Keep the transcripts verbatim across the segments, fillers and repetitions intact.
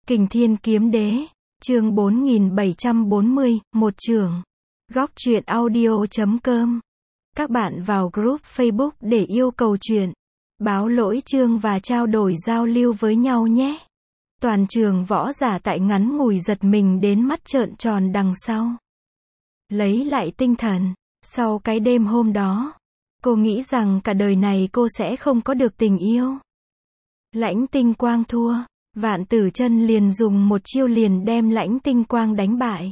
Kình Thiên Kiếm Đế, chương bốn nghìn bảy trăm bốn mươi, một trường. Góc truyện audio chấm com. Các bạn vào group Facebook để yêu cầu truyện, báo lỗi chương và trao đổi giao lưu với nhau nhé. Toàn trường võ giả tại ngắn ngủi giật mình đến mắt trợn tròn đằng sau. Lấy lại tinh thần, sau cái đêm hôm đó, cô nghĩ rằng cả đời này cô sẽ không có được tình yêu. Lãnh Tinh Quang thua, Vạn Tử Chân liền dùng một chiêu liền đem Lãnh Tinh Quang đánh bại.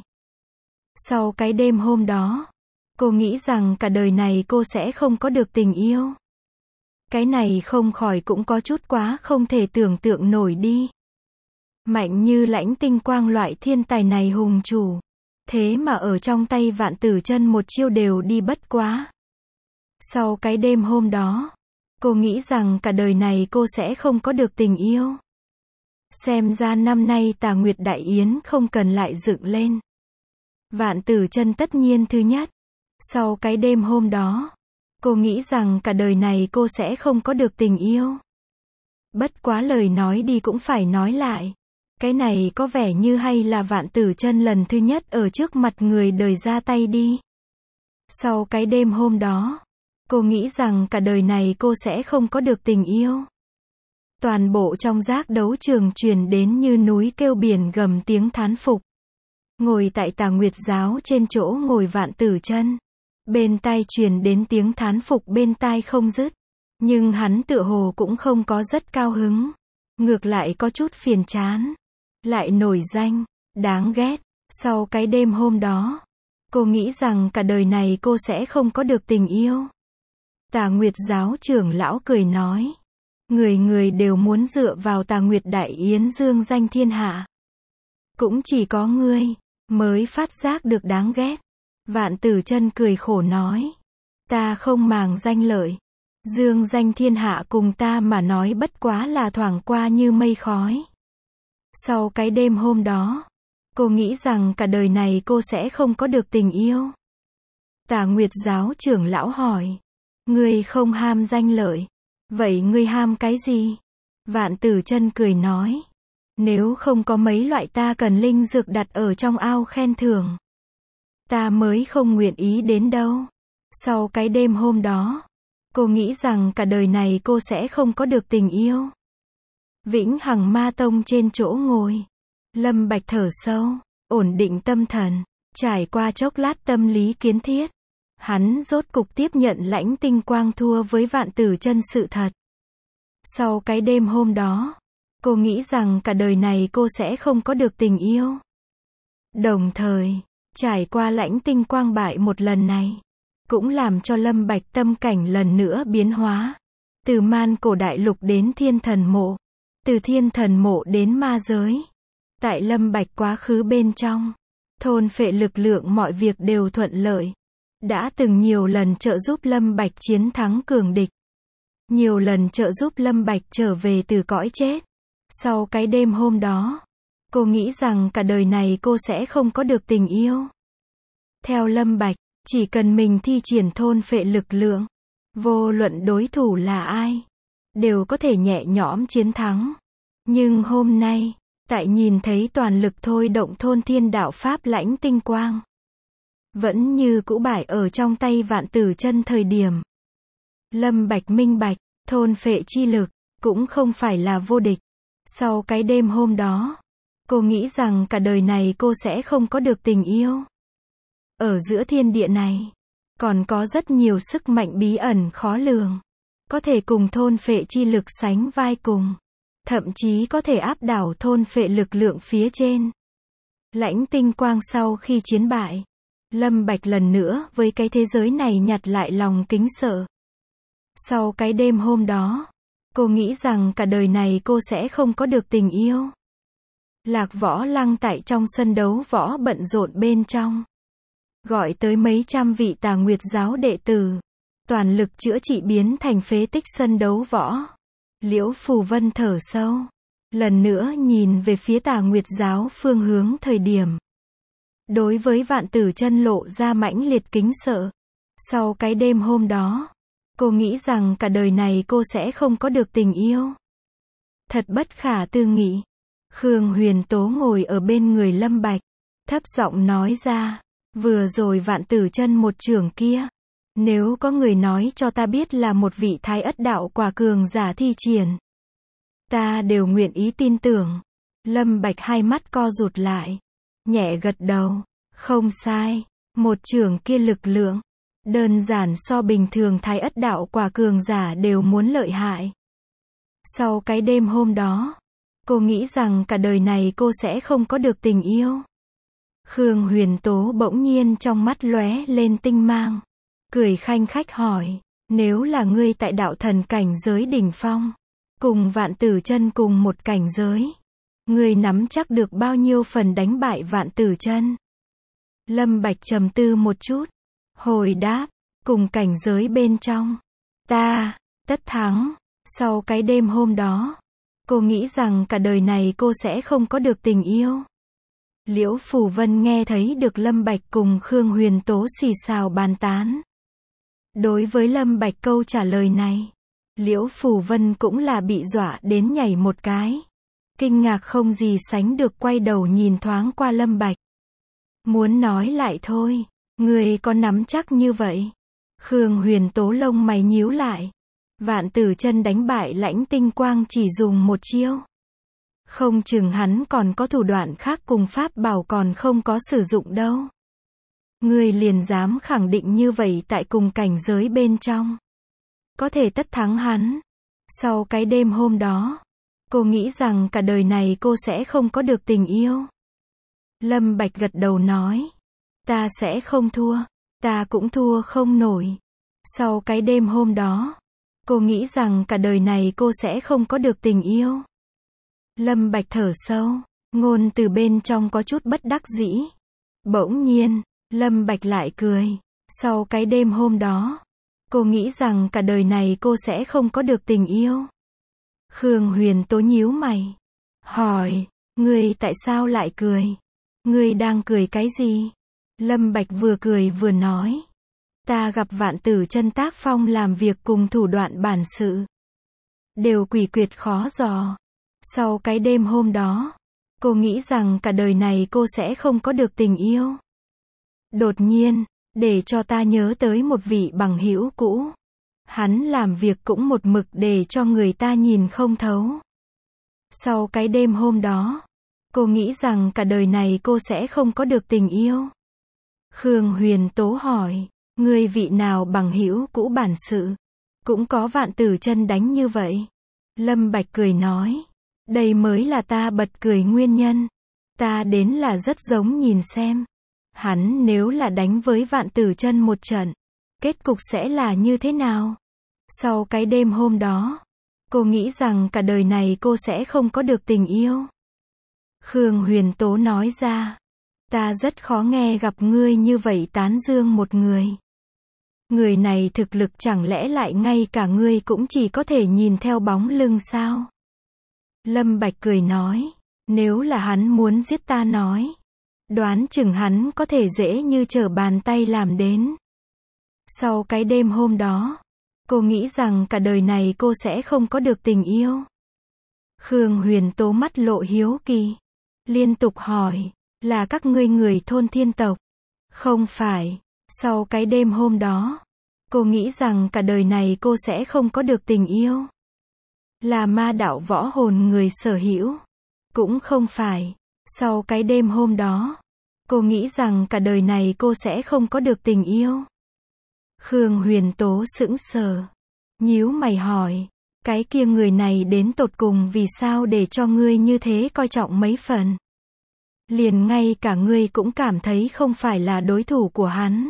Sau cái đêm hôm đó, cô nghĩ rằng cả đời này cô sẽ không có được tình yêu. Cái này không khỏi cũng có chút quá không thể tưởng tượng nổi đi. Mạnh như Lãnh Tinh Quang loại thiên tài này hùng chủ, thế mà ở trong tay Vạn Tử Chân một chiêu đều đi bất quá. Sau cái đêm hôm đó, cô nghĩ rằng cả đời này cô sẽ không có được tình yêu. Xem ra năm nay Tà Nguyệt Đại Yến không cần lại dựng lên. Vạn Tử Chân tất nhiên thứ nhất. Sau cái đêm hôm đó, cô nghĩ rằng cả đời này cô sẽ không có được tình yêu. Bất quá lời nói đi cũng phải nói lại. Cái này có vẻ như hay là Vạn Tử Chân lần thứ nhất ở trước mặt người đời ra tay đi. Sau cái đêm hôm đó, cô nghĩ rằng cả đời này cô sẽ không có được tình yêu. Toàn bộ trong giác đấu trường truyền đến như núi kêu biển gầm tiếng thán phục. Ngồi tại Tà Nguyệt giáo trên chỗ ngồi Vạn Tử Chân, bên tai truyền đến tiếng thán phục bên tai không dứt. Nhưng hắn tựa hồ cũng không có rất cao hứng, ngược lại có chút phiền chán. Lại nổi danh, đáng ghét. Sau cái đêm hôm đó, cô nghĩ rằng cả đời này cô sẽ không có được tình yêu. Tà Nguyệt giáo trưởng lão cười nói, người người đều muốn dựa vào Tà Nguyệt Đại Yến dương danh thiên hạ. Cũng chỉ có ngươi mới phát giác được đáng ghét. Vạn Tử Chân cười khổ nói, ta không màng danh lợi, dương danh thiên hạ cùng ta mà nói bất quá là thoảng qua như mây khói. Sau cái đêm hôm đó, cô nghĩ rằng cả đời này cô sẽ không có được tình yêu. Tà Nguyệt giáo trưởng lão hỏi, ngươi không ham danh lợi, vậy ngươi ham cái gì? Vạn Tử Chân cười nói, nếu không có mấy loại ta cần linh dược đặt ở trong ao khen thưởng, ta mới không nguyện ý đến đâu. Sau cái đêm hôm đó, cô nghĩ rằng cả đời này cô sẽ không có được tình yêu. Vĩnh Hằng Ma Tông trên chỗ ngồi, Lâm Bạch thở sâu, ổn định tâm thần, trải qua chốc lát tâm lý kiến thiết, hắn rốt cục tiếp nhận Lãnh Tinh Quang thua với Vạn Tử Chân sự thật. Sau cái đêm hôm đó, cô nghĩ rằng cả đời này cô sẽ không có được tình yêu. Đồng thời, trải qua Lãnh Tinh Quang bại một lần này, cũng làm cho Lâm Bạch tâm cảnh lần nữa biến hóa. Từ Man Cổ Đại Lục đến Thiên Thần Mộ, từ Thiên Thần Mộ đến ma giới. Tại Lâm Bạch quá khứ bên trong, thôn phệ lực lượng mọi việc đều thuận lợi. Đã từng nhiều lần trợ giúp Lâm Bạch chiến thắng cường địch. Nhiều lần trợ giúp Lâm Bạch trở về từ cõi chết. Sau cái đêm hôm đó, cô nghĩ rằng cả đời này cô sẽ không có được tình yêu. Theo Lâm Bạch, chỉ cần mình thi triển thôn phệ lực lượng, vô luận đối thủ là ai, đều có thể nhẹ nhõm chiến thắng. Nhưng hôm nay, tại nhìn thấy toàn lực thôi động thôn thiên đạo pháp Lãnh Tinh Quang, vẫn như cũ bại ở trong tay Vạn Tử Chân thời điểm, Lâm Bạch minh bạch, thôn phệ chi lực, cũng không phải là vô địch. Sau cái đêm hôm đó, cô nghĩ rằng cả đời này cô sẽ không có được tình yêu. Ở giữa thiên địa này, còn có rất nhiều sức mạnh bí ẩn khó lường, có thể cùng thôn phệ chi lực sánh vai cùng, thậm chí có thể áp đảo thôn phệ lực lượng phía trên. Lãnh Tinh Quang sau khi chiến bại, Lâm Bạch lần nữa với cái thế giới này nhặt lại lòng kính sợ. Sau cái đêm hôm đó, cô nghĩ rằng cả đời này cô sẽ không có được tình yêu. Lạc Võ Lăng tại trong sân đấu võ bận rộn bên trong, gọi tới mấy trăm vị Tà Nguyệt giáo đệ tử, toàn lực chữa trị biến thành phế tích sân đấu võ. Liễu Phù Vân thở sâu, lần nữa nhìn về phía Tà Nguyệt giáo phương hướng thời điểm, đối với Vạn Tử Chân lộ ra mãnh liệt kính sợ. Sau cái đêm hôm đó, cô nghĩ rằng cả đời này cô sẽ không có được tình yêu. Thật bất khả tư nghị. Khương Huyền Tố ngồi ở bên người Lâm Bạch, thấp giọng nói ra, vừa rồi Vạn Tử Chân một chưởng kia, nếu có người nói cho ta biết là một vị Thái Ất đạo quả cường giả thi triển, ta đều nguyện ý tin tưởng. Lâm Bạch hai mắt co rụt lại, nhẹ gật đầu, không sai, một chưởng kia lực lượng, đơn giản so bình thường Thái Ất đạo quả cường giả đều muốn lợi hại. Sau cái đêm hôm đó, cô nghĩ rằng cả đời này cô sẽ không có được tình yêu. Khương Huyền Tố bỗng nhiên trong mắt lóe lên tinh mang, cười khanh khách hỏi, nếu là ngươi tại đạo thần cảnh giới đỉnh phong, cùng Vạn Tử Chân cùng một cảnh giới, ngươi nắm chắc được bao nhiêu phần đánh bại Vạn Tử Chân? Lâm Bạch trầm tư một chút, hồi đáp, cùng cảnh giới bên trong, ta tất thắng. Sau cái đêm hôm đó, cô nghĩ rằng cả đời này cô sẽ không có được tình yêu. Liễu Phù Vân nghe thấy được Lâm Bạch cùng Khương Huyền Tố xì xào bàn tán. Đối với Lâm Bạch câu trả lời này, Liễu Phù Vân cũng là bị dọa đến nhảy một cái. Kinh ngạc không gì sánh được quay đầu nhìn thoáng qua Lâm Bạch. Muốn nói lại thôi, người có nắm chắc như vậy? Khương Huyền Tố lông mày nhíu lại. Vạn Tử Chân đánh bại Lãnh Tinh Quang chỉ dùng một chiêu. Không chừng hắn còn có thủ đoạn khác cùng pháp bảo còn không có sử dụng đâu. Ngươi liền dám khẳng định như vậy tại cùng cảnh giới bên trong, có thể tất thắng hắn. Sau cái đêm hôm đó, cô nghĩ rằng cả đời này cô sẽ không có được tình yêu. Lâm Bạch gật đầu nói, ta sẽ không thua, ta cũng thua không nổi. Sau cái đêm hôm đó, cô nghĩ rằng cả đời này cô sẽ không có được tình yêu. Lâm Bạch thở sâu, ngôn từ bên trong có chút bất đắc dĩ. Bỗng nhiên, Lâm Bạch lại cười. Sau cái đêm hôm đó, cô nghĩ rằng cả đời này cô sẽ không có được tình yêu. Khương Huyền Tố nhíu mày, hỏi, ngươi tại sao lại cười? Ngươi đang cười cái gì? Lâm Bạch vừa cười vừa nói, ta gặp Vạn Tử Chân tác phong làm việc cùng thủ đoạn bản sự, đều quỷ quyệt khó dò. Sau cái đêm hôm đó, cô nghĩ rằng cả đời này cô sẽ không có được tình yêu. Đột nhiên, để cho ta nhớ tới một vị bằng hữu cũ. Hắn làm việc cũng một mực để cho người ta nhìn không thấu. Sau cái đêm hôm đó, cô nghĩ rằng cả đời này cô sẽ không có được tình yêu. Khương Huyền Tố hỏi, ngươi vị nào bằng hữu cũ bản sự, cũng có Vạn Tử Chân đánh như vậy? Lâm Bạch cười nói, đây mới là ta bật cười nguyên nhân. Ta đến là rất giống nhìn xem, hắn nếu là đánh với Vạn Tử Chân một trận, kết cục sẽ là như thế nào? Sau cái đêm hôm đó, cô nghĩ rằng cả đời này cô sẽ không có được tình yêu. Khương Huyền Tố nói ra, ta rất khó nghe gặp ngươi như vậy tán dương một người. Người này thực lực chẳng lẽ lại ngay cả ngươi cũng chỉ có thể nhìn theo bóng lưng sao? Lâm Bạch cười nói, nếu là hắn muốn giết ta nói, đoán chừng hắn có thể dễ như trở bàn tay làm đến. Sau cái đêm hôm đó, cô nghĩ rằng cả đời này cô sẽ không có được tình yêu. Khương Huyền Tố mắt lộ hiếu kỳ, liên tục hỏi, là các ngươi người thôn Thiên tộc? Không phải. Sau cái đêm hôm đó, cô nghĩ rằng cả đời này cô sẽ không có được tình yêu. Là ma đạo võ hồn người sở hữu? Cũng không phải. Sau cái đêm hôm đó, cô nghĩ rằng cả đời này cô sẽ không có được tình yêu. Khương Huyền Tố sững sờ, nhíu mày hỏi, cái kia người này đến tột cùng vì sao để cho ngươi như thế coi trọng mấy phần? Liền ngay cả ngươi cũng cảm thấy không phải là đối thủ của hắn.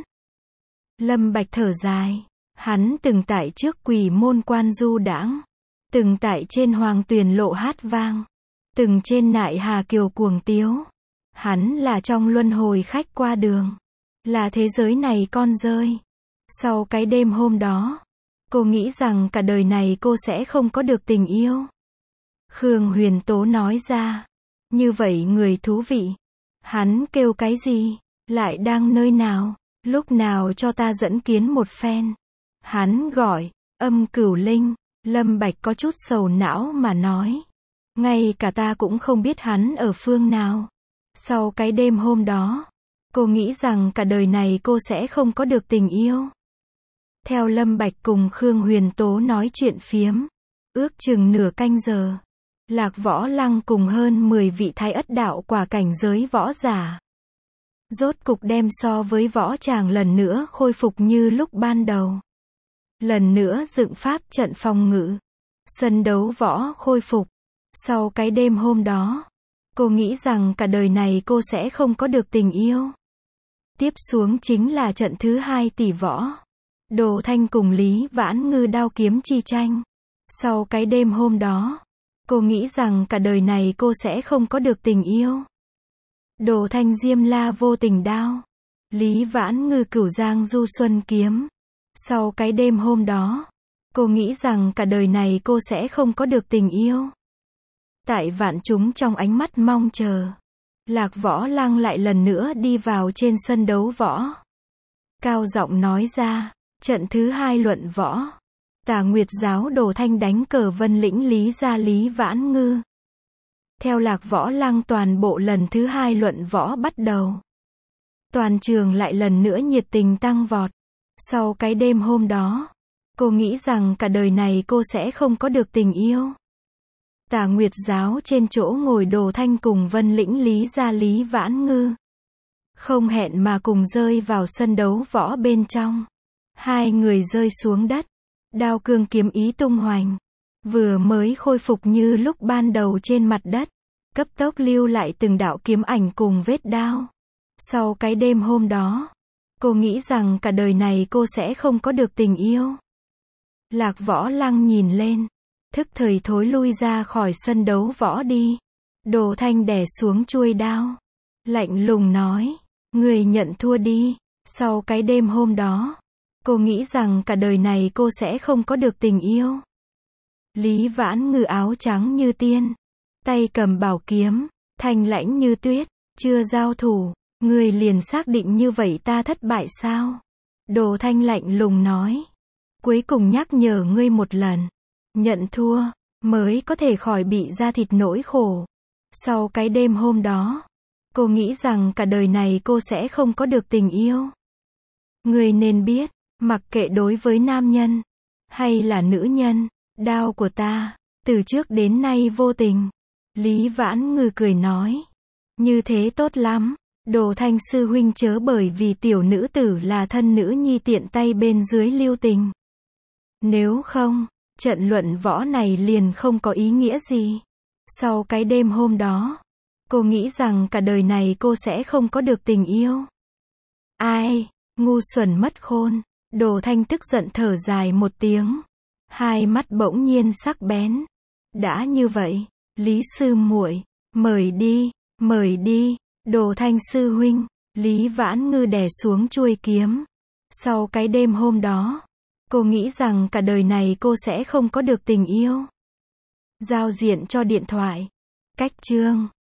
Lâm Bạch thở dài, hắn từng tại trước Quỷ Môn Quan du đãng, từng tại trên Hoàng Tuyền Lộ hát vang, từng trên Nại Hà Kiều cuồng tiếu. Hắn là trong luân hồi khách qua đường, là thế giới này con rơi. Sau cái đêm hôm đó, cô nghĩ rằng cả đời này cô sẽ không có được tình yêu. Khương Huyền Tố nói ra, như vậy người thú vị. Hắn kêu cái gì? Lại đang nơi nào? Lúc nào cho ta dẫn kiến một phen? Hắn gọi, Âm Cửu Linh. Lâm Bạch có chút sầu não mà nói, Ngay cả ta cũng không biết hắn ở phương nào. Sau cái đêm hôm đó, cô nghĩ rằng cả đời này cô sẽ không có được tình yêu. Theo Lâm Bạch cùng Khương Huyền Tố nói chuyện phiếm, ước chừng nửa canh giờ, Lạc Võ Lăng cùng hơn mười vị thái ất đạo quả cảnh giới võ giả, rốt cục đem so với võ tràng lần nữa khôi phục như lúc ban đầu. Lần nữa dựng pháp trận phòng ngự, sân đấu võ khôi phục. Sau cái đêm hôm đó, cô nghĩ rằng cả đời này cô sẽ không có được tình yêu. Tiếp xuống chính là trận thứ hai tỷ võ. Đồ Thanh cùng Lý Vãn Ngư đao kiếm chi tranh. Sau cái đêm hôm đó, cô nghĩ rằng cả đời này cô sẽ không có được tình yêu. Đồ Thanh diêm la vô tình đao. Lý Vãn Ngư cửu giang du xuân kiếm. Sau cái đêm hôm đó, cô nghĩ rằng cả đời này cô sẽ không có được tình yêu. Tại vạn chúng trong ánh mắt mong chờ, Lạc Võ Lăng lại lần nữa đi vào trên sân đấu võ. Cao giọng nói ra, trận thứ hai luận võ. Tà Nguyệt giáo Đồ Thanh đánh cờ Vân Lĩnh Lý gia Lý Vãn Ngư. Theo Lạc Võ Lăng toàn bộ lần thứ hai luận võ bắt đầu. Toàn trường lại lần nữa nhiệt tình tăng vọt. Sau cái đêm hôm đó, cô nghĩ rằng cả đời này cô sẽ không có được tình yêu. Tà Nguyệt giáo trên chỗ ngồi Đồ Thanh cùng Vân Lĩnh Lý gia Lý Vãn Ngư, không hẹn mà cùng rơi vào sân đấu võ bên trong. Hai người rơi xuống đất, đao cương kiếm ý tung hoành, vừa mới khôi phục như lúc ban đầu trên mặt đất, cấp tốc lưu lại từng đạo kiếm ảnh cùng vết đao. Sau cái đêm hôm đó, cô nghĩ rằng cả đời này cô sẽ không có được tình yêu. Lạc Võ Lăng nhìn lên, thức thời thối lui ra khỏi sân đấu võ đi. Đồ Thanh đè xuống chuôi đao, lạnh lùng nói, người nhận thua đi. Sau cái đêm hôm đó, cô nghĩ rằng cả đời này cô sẽ không có được tình yêu. Lý Vãn Ngư áo trắng như tiên, tay cầm bảo kiếm, thanh lãnh như tuyết, chưa giao thủ, người liền xác định như vậy ta thất bại sao? Đồ Thanh lạnh lùng nói, cuối cùng nhắc nhở ngươi một lần, nhận thua, mới có thể khỏi bị ra thịt nỗi khổ. Sau cái đêm hôm đó, cô nghĩ rằng cả đời này cô sẽ không có được tình yêu. Ngươi nên biết, mặc kệ đối với nam nhân, hay là nữ nhân, đao của ta, từ trước đến nay vô tình. Lý Vãn Ngư cười nói, như thế tốt lắm, Đồ Thanh sư huynh chớ bởi vì tiểu nữ tử là thân nữ nhi tiện tay bên dưới lưu tình. Nếu không, trận luận võ này liền không có ý nghĩa gì. Sau cái đêm hôm đó, cô nghĩ rằng cả đời này cô sẽ không có được tình yêu. Ai, ngu xuẩn mất khôn. Đồ Thanh tức giận thở dài một tiếng, hai mắt bỗng nhiên sắc bén. Đã như vậy, Lý sư muội, mời đi, mời đi. Đồ Thanh sư huynh. Lý Vãn Ngư đè xuống chuôi kiếm. Sau cái đêm hôm đó, cô nghĩ rằng cả đời này cô sẽ không có được tình yêu. Giao diện cho điện thoại. Cách chương